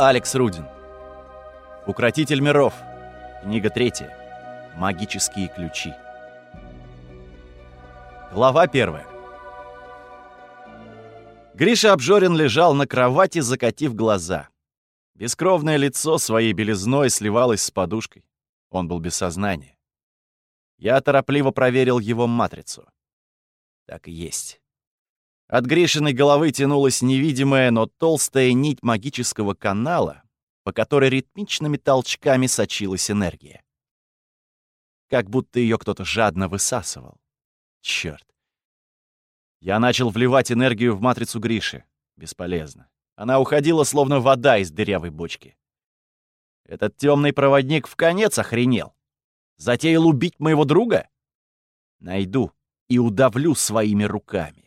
Алекс Рудин. Укротитель миров. Книга 3. Магические ключи. Глава 1. Гриша Обжорин лежал на кровати, закатив глаза. Бескровное лицо своей белизной сливалось с подушкой. Он был без сознания. Я торопливо проверил его матрицу. Так и есть. От Гришиной головы тянулась невидимая, но толстая нить магического канала, по которой ритмичными толчками сочилась энергия. Как будто ее кто-то жадно высасывал. Черт. Я начал вливать энергию в матрицу Гриши. Бесполезно. Она уходила, словно вода из дырявой бочки. Этот темный проводник вконец охренел. Затеял убить моего друга? Найду и удавлю своими руками.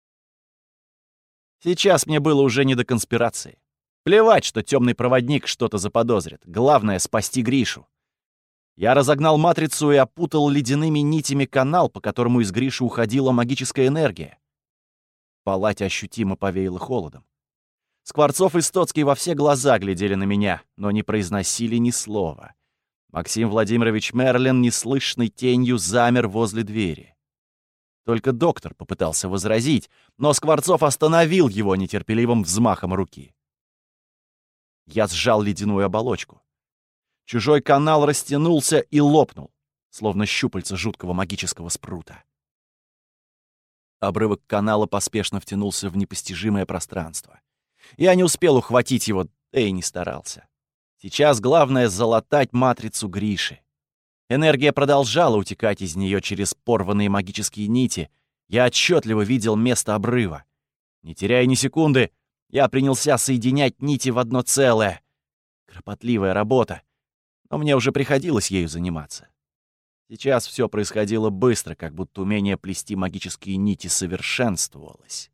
Сейчас мне было уже не до конспирации. Плевать, что темный проводник что-то заподозрит. Главное — спасти Гришу. Я разогнал матрицу и опутал ледяными нитями канал, по которому из Гриши уходила магическая энергия. В палате ощутимо повеяло холодом. Скворцов и Стоцкий во все глаза глядели на меня, но не произносили ни слова. Максим Владимирович Мерлин неслышной тенью замер возле двери. Только доктор попытался возразить, но Скворцов остановил его нетерпеливым взмахом руки. Я сжал ледяную оболочку. Чужой канал растянулся и лопнул, словно щупальца жуткого магического спрута. Обрывок канала поспешно втянулся в непостижимое пространство. Я не успел ухватить его, да и не старался. Сейчас главное — залатать матрицу Гриши. Энергия продолжала утекать из нее через порванные магические нити. Я отчетливо видел место обрыва. Не теряя ни секунды, я принялся соединять нити в одно целое. Кропотливая работа, но мне уже приходилось ею заниматься. Сейчас все происходило быстро, как будто умение плести магические нити совершенствовалось.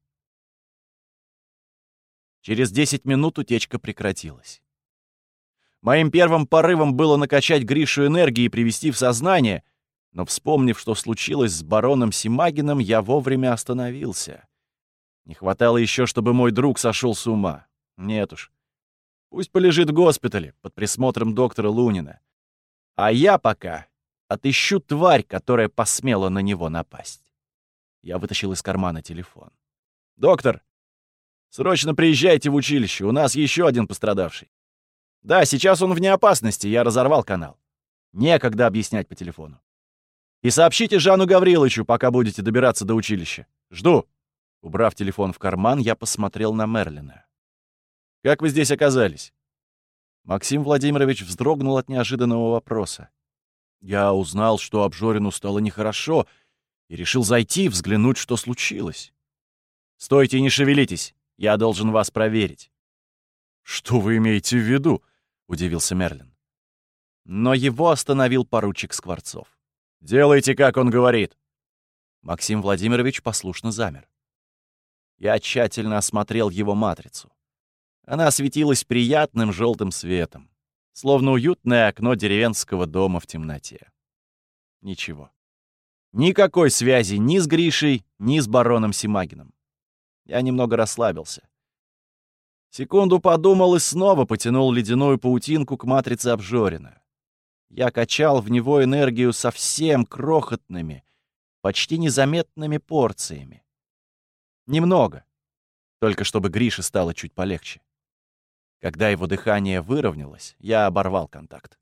Через 10 минут утечка прекратилась. Моим первым порывом было накачать Гришу энергией и привести в сознание, но, вспомнив, что случилось с бароном Симагиным, я вовремя остановился. Не хватало еще, чтобы мой друг сошел с ума. Нет уж. Пусть полежит в госпитале под присмотром доктора Лунина. А я пока отыщу тварь, которая посмела на него напасть. Я вытащил из кармана телефон. «Доктор, срочно приезжайте в училище, у нас еще один пострадавший. Да, сейчас он вне опасности, я разорвал канал. Некогда объяснять по телефону. И сообщите Жану Гавриловичу, пока будете добираться до училища. Жду». Убрав телефон в карман, я посмотрел на Мерлина. «Как вы здесь оказались?» Максим Владимирович вздрогнул от неожиданного вопроса. Я узнал, что Обжорину стало нехорошо, и решил зайти, взглянуть, что случилось. «Стойте и не шевелитесь, я должен вас проверить». «Что вы имеете в виду?» — удивился Мерлин. Но его остановил поручик Скворцов. «Делайте, как он говорит». Максим Владимирович послушно замер. Я тщательно осмотрел его матрицу. Она светилась приятным желтым светом, словно уютное окно деревенского дома в темноте. Ничего. Никакой связи ни с Гришей, ни с бароном Симагиным. Я немного расслабился. Секунду подумал и снова потянул ледяную паутинку к матрице Обжорина. Я качал в него энергию совсем крохотными, почти незаметными порциями. Немного, только чтобы Грише стало чуть полегче. Когда его дыхание выровнялось, я оборвал контакт.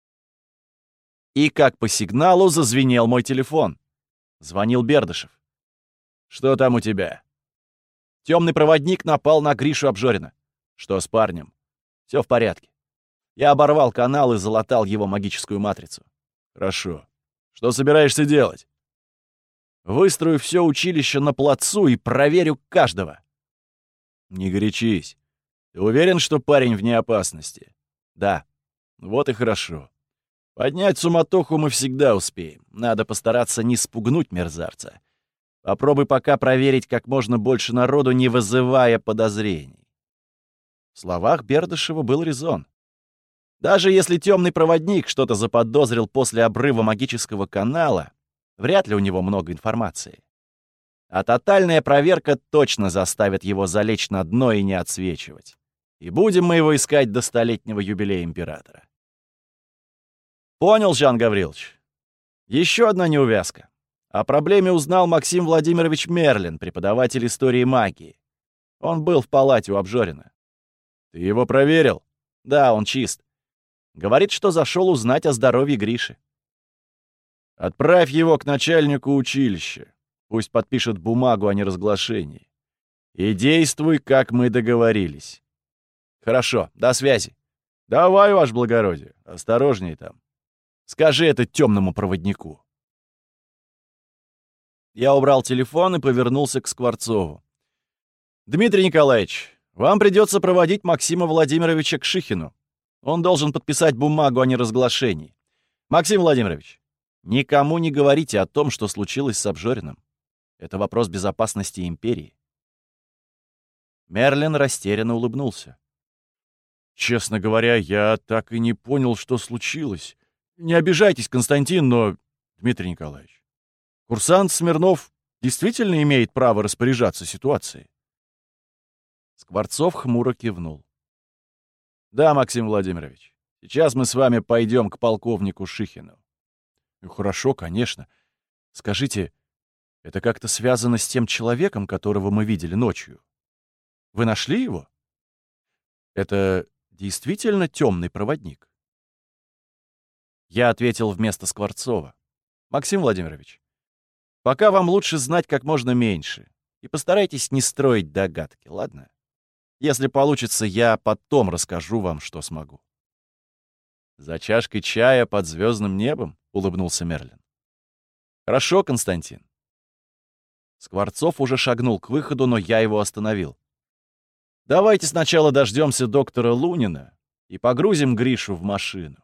И как по сигналу зазвенел мой телефон. Звонил Бердышев. «Что там у тебя?» Темный проводник напал на Гришу Обжорина. «Что с парнем?» «Все в порядке. Я оборвал канал и залатал его магическую матрицу». «Хорошо. Что собираешься делать?» «Выстрою все училище на плацу и проверю каждого». «Не горячись. Ты уверен, что парень вне опасности?» «Да». «Вот и хорошо. Поднять суматоху мы всегда успеем. Надо постараться не спугнуть мерзавца. Попробуй пока проверить как можно больше народу, не вызывая подозрений». В словах Бердышева был резон. Даже если темный проводник что-то заподозрил после обрыва магического канала, вряд ли у него много информации. А тотальная проверка точно заставит его залечь на дно и не отсвечивать. И будем мы его искать до столетнего юбилея императора. Понял, Жан Гаврилович. Еще одна неувязка. О проблеме узнал Максим Владимирович Мерлин, преподаватель истории магии. Он был в палате у Обжорина. Ты его проверил? Да, он чист. Говорит, что зашел узнать о здоровье Гриши. Отправь его к начальнику училища. Пусть подпишет бумагу о неразглашении. И действуй, как мы договорились. Хорошо, до связи. Давай, ваше благородие, осторожней там. Скажи это темному проводнику. Я убрал телефон и повернулся к Скворцову. Дмитрий Николаевич, вам придется проводить Максима Владимировича к Шихину. Он должен подписать бумагу о неразглашении. Максим Владимирович, никому не говорите о том, что случилось с Обжориным. Это вопрос безопасности империи. Мерлин растерянно улыбнулся. Честно говоря, я так и не понял, что случилось. Не обижайтесь, Константин, но... Дмитрий Николаевич, курсант Смирнов действительно имеет право распоряжаться ситуацией? Скворцов хмуро кивнул. Да, Максим Владимирович, сейчас мы с вами пойдем к полковнику Шихину. Хорошо, конечно. Скажите, это как-то связано с тем человеком, которого мы видели ночью? Вы нашли его? Это действительно темный проводник? Я ответил вместо Скворцова. Максим Владимирович, пока вам лучше знать как можно меньше. И постарайтесь не строить догадки, ладно? Если получится, я потом расскажу вам, что смогу. За чашкой чая под звездным небом, улыбнулся Мерлин. Хорошо, Константин. Скворцов уже шагнул к выходу, но я его остановил. Давайте сначала дождемся доктора Лунина и погрузим Гришу в машину.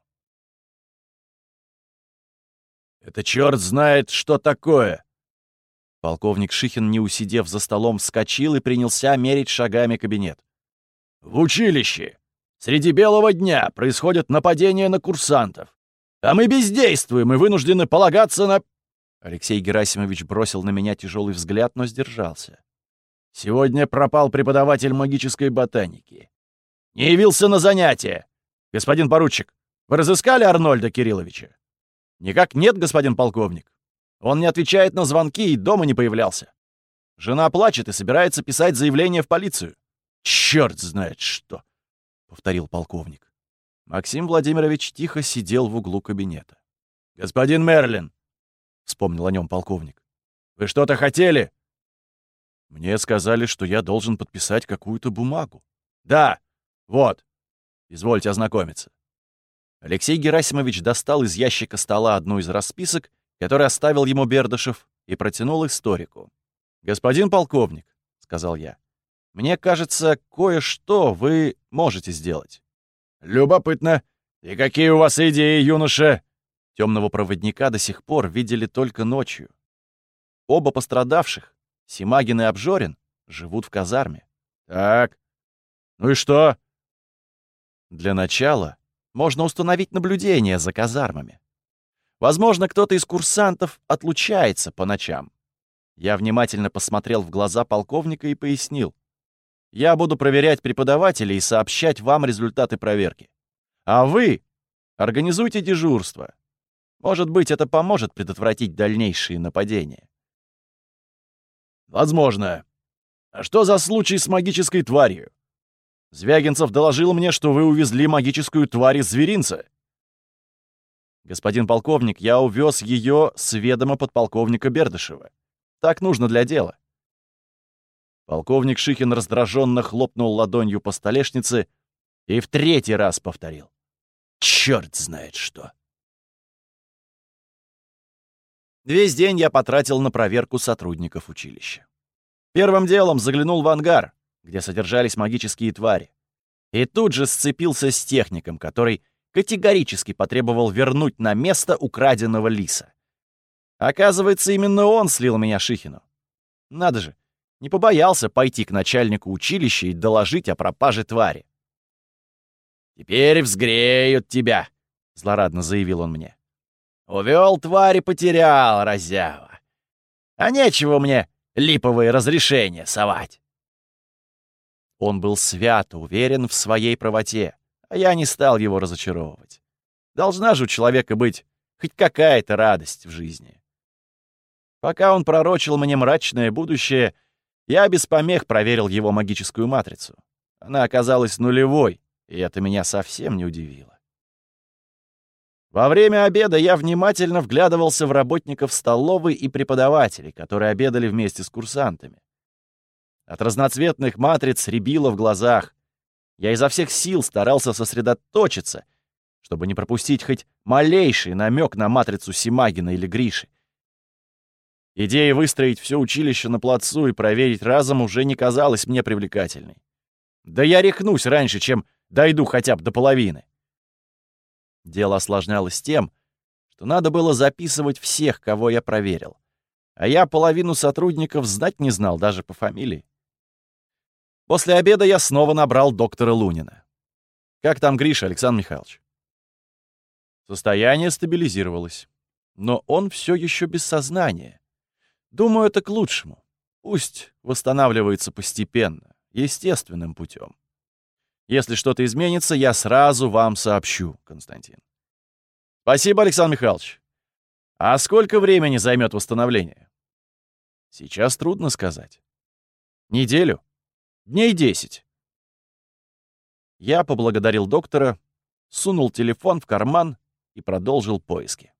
«Это черт знает, что такое!» Полковник Шихин, не усидев за столом, вскочил и принялся мерить шагами кабинет. «В училище! Среди белого дня происходят нападения на курсантов. А мы бездействуем и вынуждены полагаться на...» Алексей Герасимович бросил на меня тяжелый взгляд, но сдержался. «Сегодня пропал преподаватель магической ботаники. Не явился на занятия. Господин поручик, вы разыскали Арнольда Кирилловича?» «Никак нет, господин полковник. Он не отвечает на звонки и дома не появлялся. Жена плачет и собирается писать заявление в полицию». «Черт знает что!» — повторил полковник. Максим Владимирович тихо сидел в углу кабинета. «Господин Мерлин!» — вспомнил о нем полковник. «Вы что-то хотели?» «Мне сказали, что я должен подписать какую-то бумагу». «Да, вот. Извольте ознакомиться». Алексей Герасимович достал из ящика стола одну из расписок, который оставил ему Бердышев, и протянул историку. «Господин полковник», — сказал я, — «мне кажется, кое-что вы можете сделать». «Любопытно. И какие у вас идеи, юноша?» Темного проводника до сих пор видели только ночью. Оба пострадавших, Симагин и Обжорин, живут в казарме. «Так. Ну и что?» «Для начала можно установить наблюдение за казармами. Возможно, кто-то из курсантов отлучается по ночам». Я внимательно посмотрел в глаза полковника и пояснил. «Я буду проверять преподавателей и сообщать вам результаты проверки. А вы организуйте дежурство. Может быть, это поможет предотвратить дальнейшие нападения». «Возможно. А что за случай с магической тварью? Звягинцев доложил мне, что вы увезли магическую тварь из зверинца». «Господин полковник, я увез ее с ведома подполковника Бердышева. Так нужно для дела». Полковник Шихин раздраженно хлопнул ладонью по столешнице и в третий раз повторил. «Черт знает что!» Весь день я потратил на проверку сотрудников училища. Первым делом заглянул в ангар, где содержались магические твари. И тут же сцепился с техником, который категорически потребовал вернуть на место украденного лиса. Оказывается, именно он слил меня Шихину. Надо же, не побоялся пойти к начальнику училища и доложить о пропаже твари. «Теперь взгреют тебя», — злорадно заявил он мне. «Увел тварь и потерял, разява. А нечего мне липовые разрешения совать». Он был свято уверен в своей правоте, а я не стал его разочаровывать. Должна же у человека быть хоть какая-то радость в жизни. Пока он пророчил мне мрачное будущее, я без помех проверил его магическую матрицу. Она оказалась нулевой, и это меня совсем не удивило. Во время обеда я внимательно вглядывался в работников столовой и преподавателей, которые обедали вместе с курсантами. От разноцветных матриц рябило в глазах. Я изо всех сил старался сосредоточиться, чтобы не пропустить хоть малейший намек на матрицу Симагина или Гриши. Идея выстроить все училище на плацу и проверить разом уже не казалась мне привлекательной. Да я рехнусь раньше, чем дойду хотя бы до половины. Дело осложнялось тем, что надо было записывать всех, кого я проверил. А я половину сотрудников знать не знал даже по фамилии. После обеда я снова набрал доктора Лунина. «Как там Гриша, Александр Михайлович?» Состояние стабилизировалось. Но он все еще без сознания. Думаю, это к лучшему. Пусть восстанавливается постепенно, естественным путем. Если что-то изменится, я сразу вам сообщу, Константин. Спасибо, Александр Михайлович. А сколько времени займет восстановление? Сейчас трудно сказать. Неделю? Дней 10. Я поблагодарил доктора, сунул телефон в карман и продолжил поиски.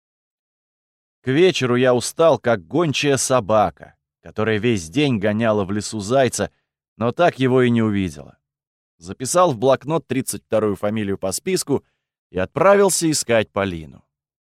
К вечеру я устал, как гончая собака, которая весь день гоняла в лесу зайца, но так его и не увидела. Записал в блокнот 32-ю фамилию по списку и отправился искать Полину.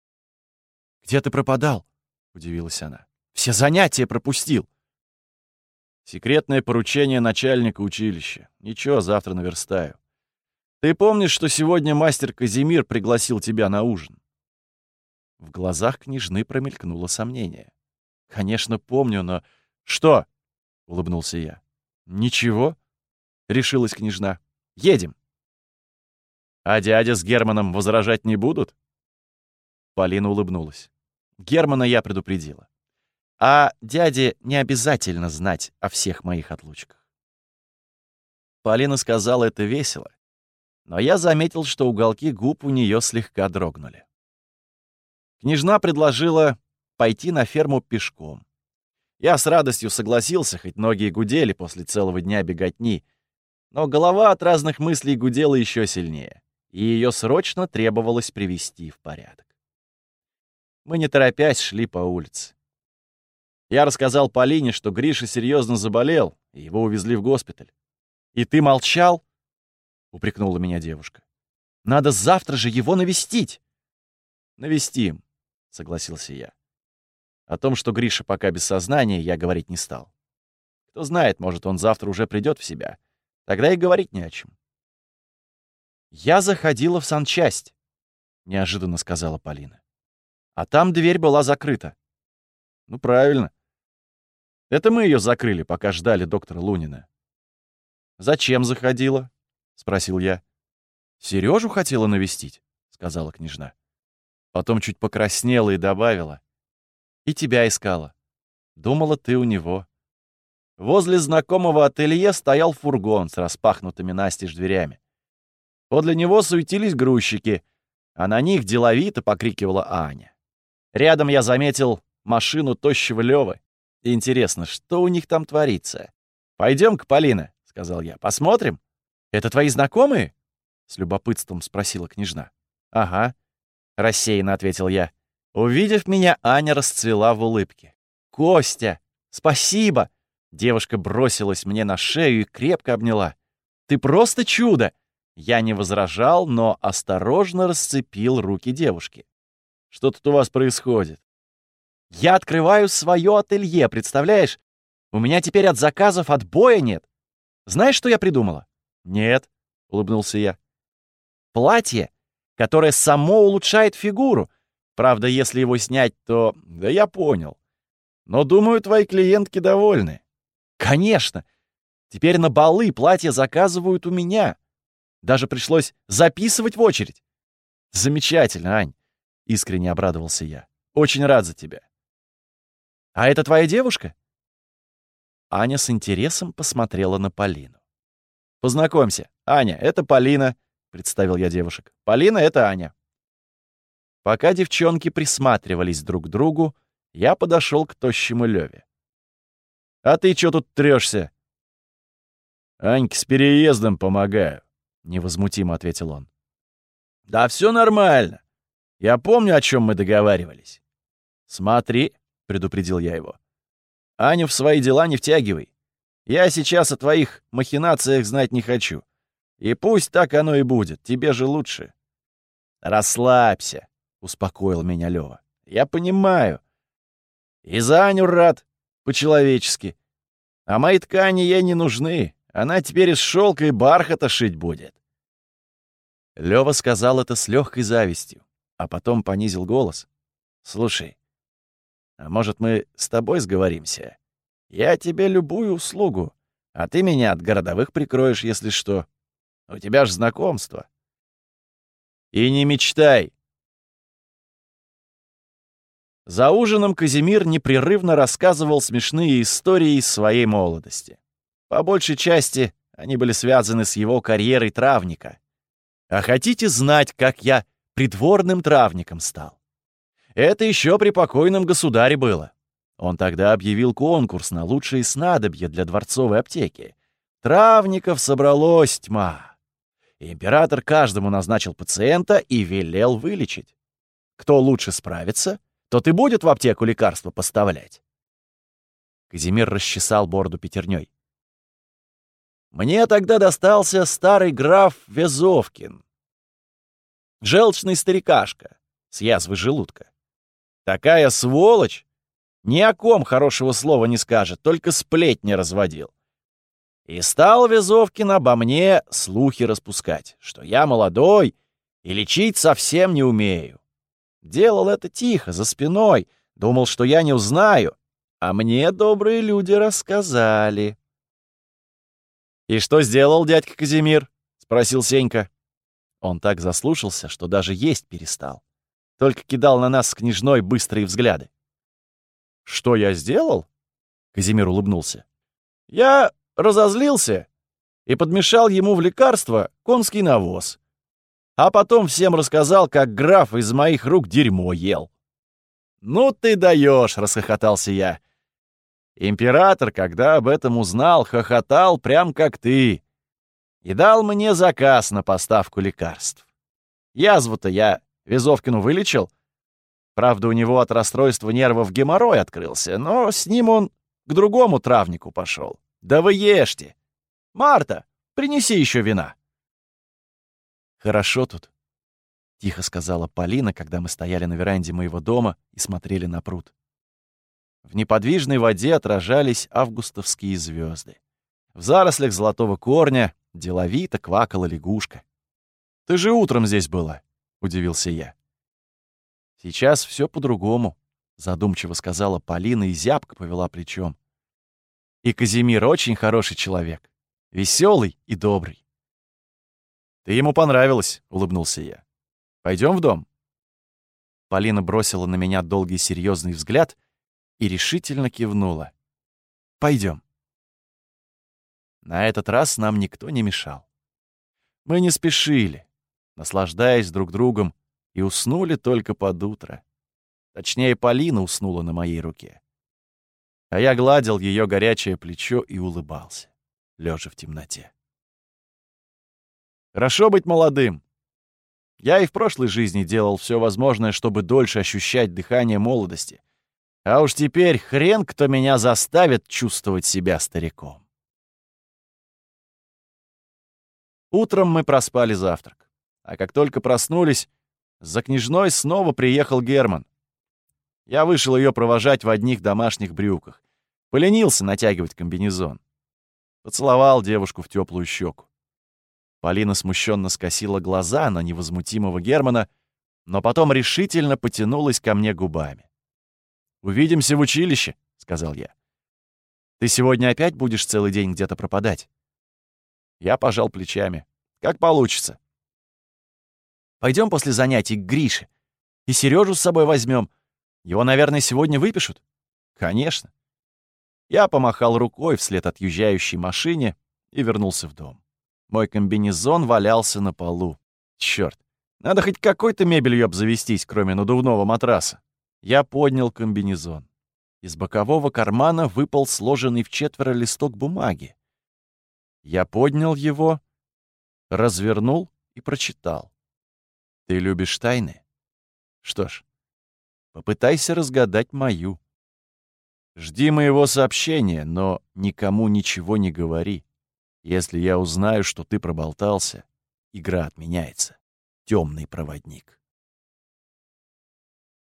«Где ты пропадал?» — удивилась она. «Все занятия пропустил». «Секретное поручение начальника училища. Ничего, завтра наверстаю. Ты помнишь, что сегодня мастер Казимир пригласил тебя на ужин?» В глазах княжны промелькнуло сомнение. «Конечно, помню, но...» «Что?» — улыбнулся я. «Ничего», — решилась княжна. «Едем». «А дядя с Германом возражать не будут?» Полина улыбнулась. Германа я предупредила. А дяде не обязательно знать о всех моих отлучках. Полина сказала это весело, но я заметил, что уголки губ у нее слегка дрогнули. Княжна предложила пойти на ферму пешком. Я с радостью согласился, хоть ноги и гудели после целого дня беготни, но голова от разных мыслей гудела еще сильнее, и ее срочно требовалось привести в порядок. Мы, не торопясь, шли по улице. Я рассказал Полине, что Гриша серьезно заболел, и его увезли в госпиталь. «И ты молчал?» — упрекнула меня девушка. «Надо завтра же его навестить!» «Навестим», — согласился я. О том, что Гриша пока без сознания, я говорить не стал. Кто знает, может, он завтра уже придет в себя. Тогда и говорить не о чем. «Я заходила в санчасть», — неожиданно сказала Полина. «А там дверь была закрыта». «Ну, правильно. Это мы ее закрыли, пока ждали доктора Лунина». «Зачем заходила?» — спросил я. «Сережу хотела навестить», — сказала княжна. Потом чуть покраснела и добавила. «И тебя искала. Думала, ты у него». Возле знакомого ателье стоял фургон с распахнутыми настежь дверями. Подле него суетились грузчики, а на них деловито покрикивала Аня. Рядом я заметил машину тощего Лёвы. Интересно, что у них там творится? «Пойдем-ка, Полина», — сказал я, — «посмотрим». «Это твои знакомые?» — с любопытством спросила княжна. «Ага», — рассеянно ответил я. Увидев меня, Аня расцвела в улыбке. «Костя, спасибо!» Девушка бросилась мне на шею и крепко обняла. «Ты просто чудо!» Я не возражал, но осторожно расцепил руки девушки. «Что тут у вас происходит?» «Я открываю свое ателье, представляешь? У меня теперь от заказов отбоя нет. Знаешь, что я придумала?» «Нет», — улыбнулся я. «Платье, которое само улучшает фигуру. Правда, если его снять, то...» «Да я понял. Но, думаю, твои клиентки довольны». «Конечно! Теперь на балы платья заказывают у меня. Даже пришлось записывать в очередь». «Замечательно, Ань!» — искренне обрадовался я. «Очень рад за тебя». «А это твоя девушка?» Аня с интересом посмотрела на Полину. Познакомься, Аня, это Полина», — представил я девушек. «Полина — это Аня». Пока девчонки присматривались друг к другу, я подошел к тощему Леве. «А ты чё тут трёшься?» «Аньке с переездом помогаю», — невозмутимо ответил он. «Да все нормально. Я помню, о чем мы договаривались». «Смотри», — предупредил я его. «Аню в свои дела не втягивай. Я сейчас о твоих махинациях знать не хочу. И пусть так оно и будет, тебе же лучше». «Расслабься», — успокоил меня Лёва. «Я понимаю. И за Аню рад, по-человечески. А мои ткани ей не нужны. Она теперь из шелка и бархата шить будет». Лёва сказал это с легкой завистью, а потом понизил голос. «Слушай, а может, мы с тобой сговоримся? Я тебе любую услугу, а ты меня от городовых прикроешь, если что. У тебя ж знакомство». «И не мечтай». За ужином Казимир непрерывно рассказывал смешные истории из своей молодости. По большей части они были связаны с его карьерой травника. А хотите знать, как я придворным травником стал? Это еще при покойном государе было. Он тогда объявил конкурс на лучшие снадобья для дворцовой аптеки. Травников собралось тьма. Император каждому назначил пациента и велел вылечить. Кто лучше справится, тот и будет в аптеку лекарства поставлять. Казимир расчесал бороду пятерней. Мне тогда достался старый граф Везовкин. Желчный старикашка с язвой желудка. Такая сволочь! Ни о ком хорошего слова не скажет, только сплетни разводил. И стал Везовкин обо мне слухи распускать, что я молодой и лечить совсем не умею. Делал это тихо, за спиной, думал, что я не узнаю, а мне добрые люди рассказали. «И что сделал дядька Казимир?» — спросил Сенька. Он так заслушался, что даже есть перестал. Только кидал на нас с княжной быстрые взгляды. «Что я сделал?» — Казимир улыбнулся. «Я разозлился и подмешал ему в лекарство конский навоз. А потом всем рассказал, как граф из моих рук дерьмо ел». «Ну ты даешь!» — расхохотался я. Император, когда об этом узнал, хохотал прям как ты. И дал мне заказ на поставку лекарств. Язву-то я Везовкину вылечил. Правда, у него от расстройства нервов геморрой открылся, но с ним он к другому травнику пошел. Да вы ешьте. Марта, принеси еще вина. «Хорошо тут», — тихо сказала Полина, когда мы стояли на веранде моего дома и смотрели на пруд. В неподвижной воде отражались августовские звезды. В зарослях золотого корня деловито квакала лягушка. «Ты же утром здесь была», — удивился я. «Сейчас все по-другому», — задумчиво сказала Полина и зябко повела плечом. «И Казимир очень хороший человек, веселый и добрый». «Ты ему понравилась», — улыбнулся я. «Пойдем в дом?» Полина бросила на меня долгий серьезный взгляд и решительно кивнула. «Пойдем». На этот раз нам никто не мешал. Мы не спешили, наслаждаясь друг другом, и уснули только под утро. Точнее, Полина уснула на моей руке. А я гладил ее горячее плечо и улыбался, лежа в темноте. Хорошо быть молодым. Я и в прошлой жизни делал все возможное, чтобы дольше ощущать дыхание молодости. А уж теперь хрен кто меня заставит чувствовать себя стариком. Утром мы проспали завтрак. А как только проснулись, за княжной снова приехал Герман. Я вышел ее провожать в одних домашних брюках. Поленился натягивать комбинезон. Поцеловал девушку в теплую щеку. Полина смущенно скосила глаза на невозмутимого Германа, но потом решительно потянулась ко мне губами. «Увидимся в училище», — сказал я. «Ты сегодня опять будешь целый день где-то пропадать?» Я пожал плечами. «Как получится». «Пойдем после занятий к Грише. И Сережу с собой возьмем. Его, наверное, сегодня выпишут?» «Конечно». Я помахал рукой вслед отъезжающей машине и вернулся в дом. Мой комбинезон валялся на полу. Чёрт, надо хоть какой-то мебелью обзавестись, кроме надувного матраса. Я поднял комбинезон. Из бокового кармана выпал сложенный вчетверо листок бумаги. Я поднял его, развернул и прочитал. «Ты любишь тайны? Что ж, попытайся разгадать мою. Жди моего сообщения, но никому ничего не говори. Если я узнаю, что ты проболтался, игра отменяется. Темный проводник».